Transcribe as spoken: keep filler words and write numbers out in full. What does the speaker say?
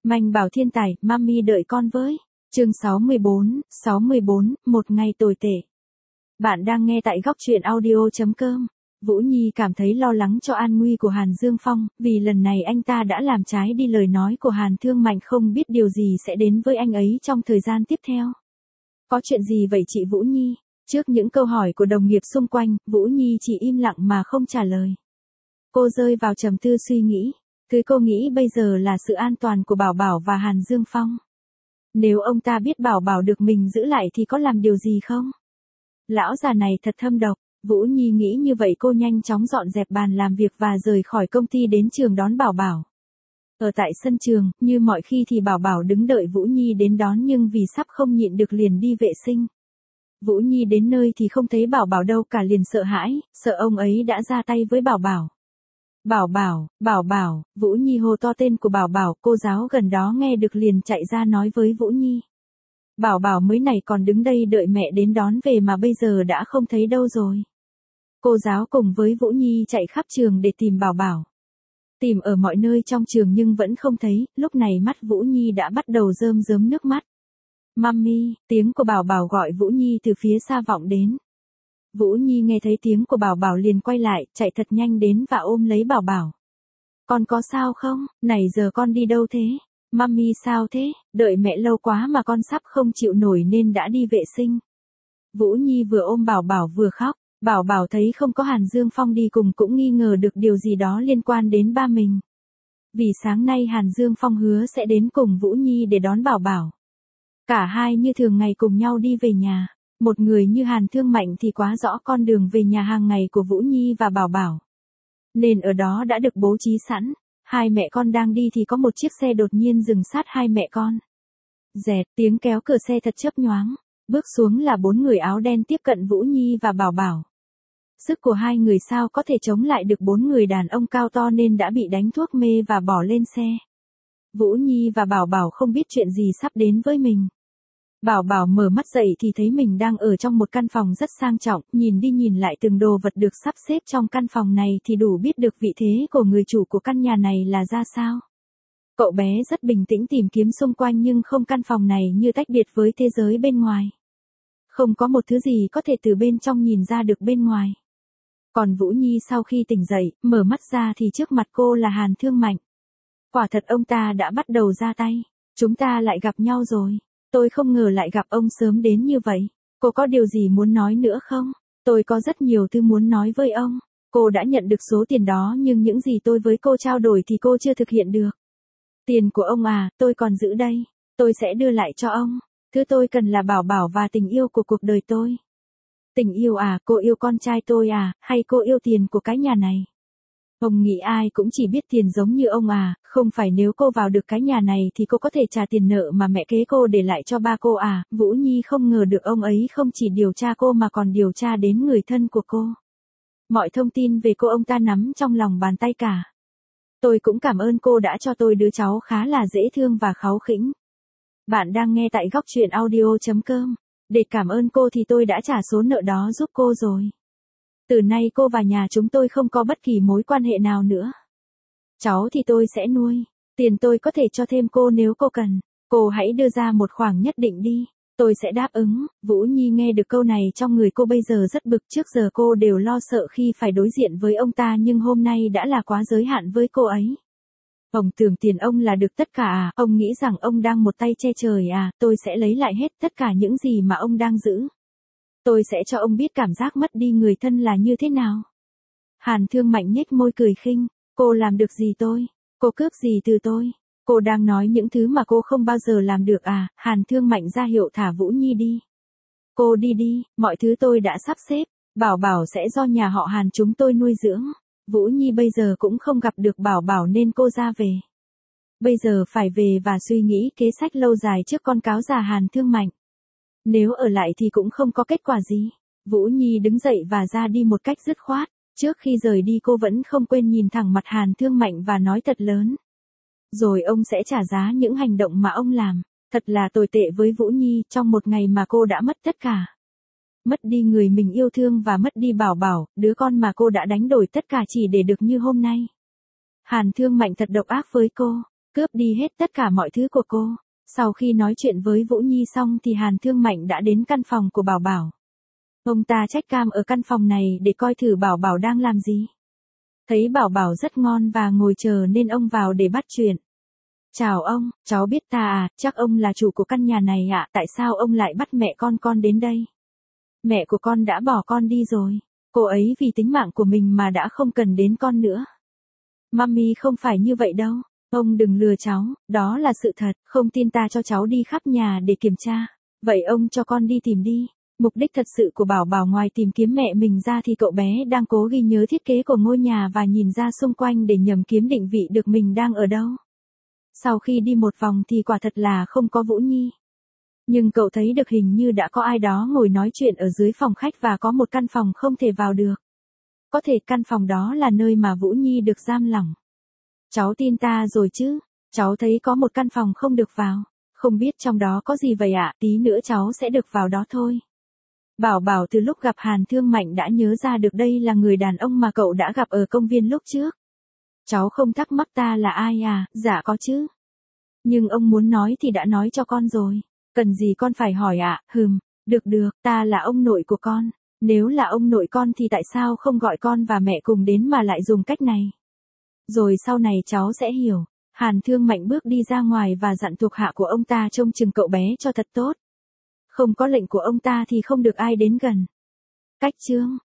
Manh Bảo thiên tài, mami đợi con với. Chương sáu mươi bốn, sáu mươi bốn, một ngày tồi tệ. Bạn đang nghe tại góc truyện audio chấm com. Vũ Nhi cảm thấy lo lắng cho an nguy của Hàn Dương Phong, vì lần này anh ta đã làm trái đi lời nói của Hàn Thương Mạnh, không biết điều gì sẽ đến với anh ấy trong thời gian tiếp theo. Có chuyện gì vậy chị Vũ Nhi? Trước những câu hỏi của đồng nghiệp xung quanh, Vũ Nhi chỉ im lặng mà không trả lời. Cô rơi vào trầm tư suy nghĩ. Thứ cô nghĩ bây giờ là sự an toàn của Bảo Bảo và Hàn Dương Phong. Nếu ông ta biết Bảo Bảo được mình giữ lại thì có làm điều gì không? Lão già này thật thâm độc. Vũ Nhi nghĩ như vậy, cô nhanh chóng dọn dẹp bàn làm việc và rời khỏi công ty đến trường đón Bảo Bảo. Ở tại sân trường, như mọi khi thì Bảo Bảo đứng đợi Vũ Nhi đến đón, nhưng vì sắp không nhịn được liền đi vệ sinh. Vũ Nhi đến nơi thì không thấy Bảo Bảo đâu cả, liền sợ hãi, sợ ông ấy đã ra tay với Bảo Bảo. Bảo Bảo, Bảo Bảo, Vũ Nhi hô to tên của Bảo Bảo, cô giáo gần đó nghe được liền chạy ra nói với Vũ Nhi. Bảo Bảo mới này còn đứng đây đợi mẹ đến đón về mà bây giờ đã không thấy đâu rồi. Cô giáo cùng với Vũ Nhi chạy khắp trường để tìm Bảo Bảo. Tìm ở mọi nơi trong trường nhưng vẫn không thấy, lúc này mắt Vũ Nhi đã bắt đầu rơm rớm nước mắt. Mami, tiếng của Bảo Bảo gọi Vũ Nhi từ phía xa vọng đến. Vũ Nhi nghe thấy tiếng của Bảo Bảo liền quay lại, chạy thật nhanh đến và ôm lấy Bảo Bảo. Con có sao không? Này giờ con đi đâu thế? Mami sao thế? Đợi mẹ lâu quá mà con sắp không chịu nổi nên đã đi vệ sinh. Vũ Nhi vừa ôm Bảo Bảo vừa khóc. Bảo Bảo thấy không có Hàn Dương Phong đi cùng cũng nghi ngờ được điều gì đó liên quan đến ba mình. Vì sáng nay Hàn Dương Phong hứa sẽ đến cùng Vũ Nhi để đón Bảo Bảo. Cả hai như thường ngày cùng nhau đi về nhà. Một người như Hàn Thương Mạnh thì quá rõ con đường về nhà hàng ngày của Vũ Nhi và Bảo Bảo. Nên ở đó đã được bố trí sẵn. Hai mẹ con đang đi thì có một chiếc xe đột nhiên dừng sát hai mẹ con. Dẹt, tiếng kéo cửa xe thật chớp nhoáng. Bước xuống là bốn người áo đen tiếp cận Vũ Nhi và Bảo Bảo. Sức của hai người sao có thể chống lại được bốn người đàn ông cao to nên đã bị đánh thuốc mê và bỏ lên xe. Vũ Nhi và Bảo Bảo không biết chuyện gì sắp đến với mình. Bảo Bảo mở mắt dậy thì thấy mình đang ở trong một căn phòng rất sang trọng, nhìn đi nhìn lại từng đồ vật được sắp xếp trong căn phòng này thì đủ biết được vị thế của người chủ của căn nhà này là ra sao. Cậu bé rất bình tĩnh tìm kiếm xung quanh nhưng không, căn phòng này như tách biệt với thế giới bên ngoài. Không có một thứ gì có thể từ bên trong nhìn ra được bên ngoài. Còn Vũ Nhi sau khi tỉnh dậy, mở mắt ra thì trước mặt cô là Hàn Thương Mạnh. Quả thật ông ta đã bắt đầu ra tay. Chúng ta lại gặp nhau rồi. Tôi không ngờ lại gặp ông sớm đến như vậy. Cô có điều gì muốn nói nữa không? Tôi có rất nhiều thứ muốn nói với ông. Cô đã nhận được số tiền đó nhưng những gì tôi với cô trao đổi thì cô chưa thực hiện được. Tiền của ông à, tôi còn giữ đây. Tôi sẽ đưa lại cho ông. Thứ tôi cần là Bảo Bảo và tình yêu của cuộc đời tôi. Tình yêu à, cô yêu con trai tôi à, hay cô yêu tiền của cái nhà này? Ông nghĩ ai cũng chỉ biết tiền giống như ông à, không phải nếu cô vào được cái nhà này thì cô có thể trả tiền nợ mà mẹ kế cô để lại cho ba cô à? Vũ Nhi không ngờ được ông ấy không chỉ điều tra cô mà còn điều tra đến người thân của cô. Mọi thông tin về cô ông ta nắm trong lòng bàn tay cả. Tôi cũng cảm ơn cô đã cho tôi đứa cháu khá là dễ thương và kháu khỉnh. Bạn đang nghe tại góc truyện audio chấm com. Để cảm ơn cô thì tôi đã trả số nợ đó giúp cô rồi. Từ nay cô và nhà chúng tôi không có bất kỳ mối quan hệ nào nữa. Cháu thì tôi sẽ nuôi. Tiền tôi có thể cho thêm cô nếu cô cần. Cô hãy đưa ra một khoản nhất định đi. Tôi sẽ đáp ứng. Vũ Nhi nghe được câu này trong người cô bây giờ rất bực. Trước giờ cô đều lo sợ khi phải đối diện với ông ta nhưng hôm nay đã là quá giới hạn với cô ấy. Ông tưởng tiền ông là được tất cả à? Ông nghĩ rằng ông đang một tay che trời à? Tôi sẽ lấy lại hết tất cả những gì mà ông đang giữ. Tôi sẽ cho ông biết cảm giác mất đi người thân là như thế nào. Hàn Thương Mạnh nhếch môi cười khinh. Cô làm được gì tôi? Cô cướp gì từ tôi? Cô đang nói những thứ mà cô không bao giờ làm được à? Hàn Thương Mạnh ra hiệu thả Vũ Nhi đi. Cô đi đi, mọi thứ tôi đã sắp xếp. Bảo Bảo sẽ do nhà họ Hàn chúng tôi nuôi dưỡng. Vũ Nhi bây giờ cũng không gặp được Bảo Bảo nên cô ra về. Bây giờ phải về và suy nghĩ kế sách lâu dài trước con cáo già Hàn Thương Mạnh. Nếu ở lại thì cũng không có kết quả gì. Vũ Nhi đứng dậy và ra đi một cách dứt khoát. Trước khi rời đi cô vẫn không quên nhìn thẳng mặt Hàn Thương Mạnh và nói thật lớn. Rồi ông sẽ trả giá những hành động mà ông làm. Thật là tồi tệ với Vũ Nhi trong một ngày mà cô đã mất tất cả. Mất đi người mình yêu thương và mất đi Bảo Bảo, đứa con mà cô đã đánh đổi tất cả chỉ để được như hôm nay. Hàn Thương Mạnh thật độc ác với cô. cướp đi hết tất cả mọi thứ của cô. Sau khi nói chuyện với Vũ Nhi xong thì Hàn Thương Mạnh đã đến căn phòng của Bảo Bảo. Ông ta trách cam ở căn phòng này để coi thử Bảo Bảo đang làm gì. Thấy Bảo Bảo rất ngon và ngồi chờ nên ông vào để bắt chuyện. Chào ông, cháu biết ta à, chắc ông là chủ của căn nhà này ạ, tại sao ông lại bắt mẹ con con đến đây? Mẹ của con đã bỏ con đi rồi, cô ấy vì tính mạng của mình mà đã không cần đến con nữa. Mami không phải như vậy đâu, ông đừng lừa cháu, đó là sự thật, không tin ta cho cháu đi khắp nhà để kiểm tra. Vậy ông cho con đi tìm đi. Mục đích thật sự của Bảo Bảo ngoài tìm kiếm mẹ mình ra thì cậu bé đang cố ghi nhớ thiết kế của ngôi nhà và nhìn ra xung quanh để nhầm kiếm định vị được mình đang ở đâu. Sau khi đi một vòng thì quả thật là không có Vũ Nhi. Nhưng cậu thấy được hình như đã có ai đó ngồi nói chuyện ở dưới phòng khách và có một căn phòng không thể vào được. Có thể căn phòng đó là nơi mà Vũ Nhi được giam lỏng. Cháu tin ta rồi chứ, cháu thấy có một căn phòng không được vào, không biết trong đó có gì vậy ạ, tí nữa cháu sẽ được vào đó thôi. Bảo Bảo từ lúc gặp Hàn Thương Mạnh đã nhớ ra được đây là người đàn ông mà cậu đã gặp ở công viên lúc trước. Cháu không thắc mắc ta là ai à, dạ có chứ. Nhưng ông muốn nói thì đã nói cho con rồi, cần gì con phải hỏi ạ, à? Hừm, được được, ta là ông nội của con. Nếu là ông nội con thì tại sao không gọi con và mẹ cùng đến mà lại dùng cách này? Rồi sau này cháu sẽ hiểu. Hàn Thương Mạnh bước đi ra ngoài và dặn thuộc hạ của ông ta trông chừng cậu bé cho thật tốt. Không có lệnh của ông ta thì không được ai đến gần. Cách chương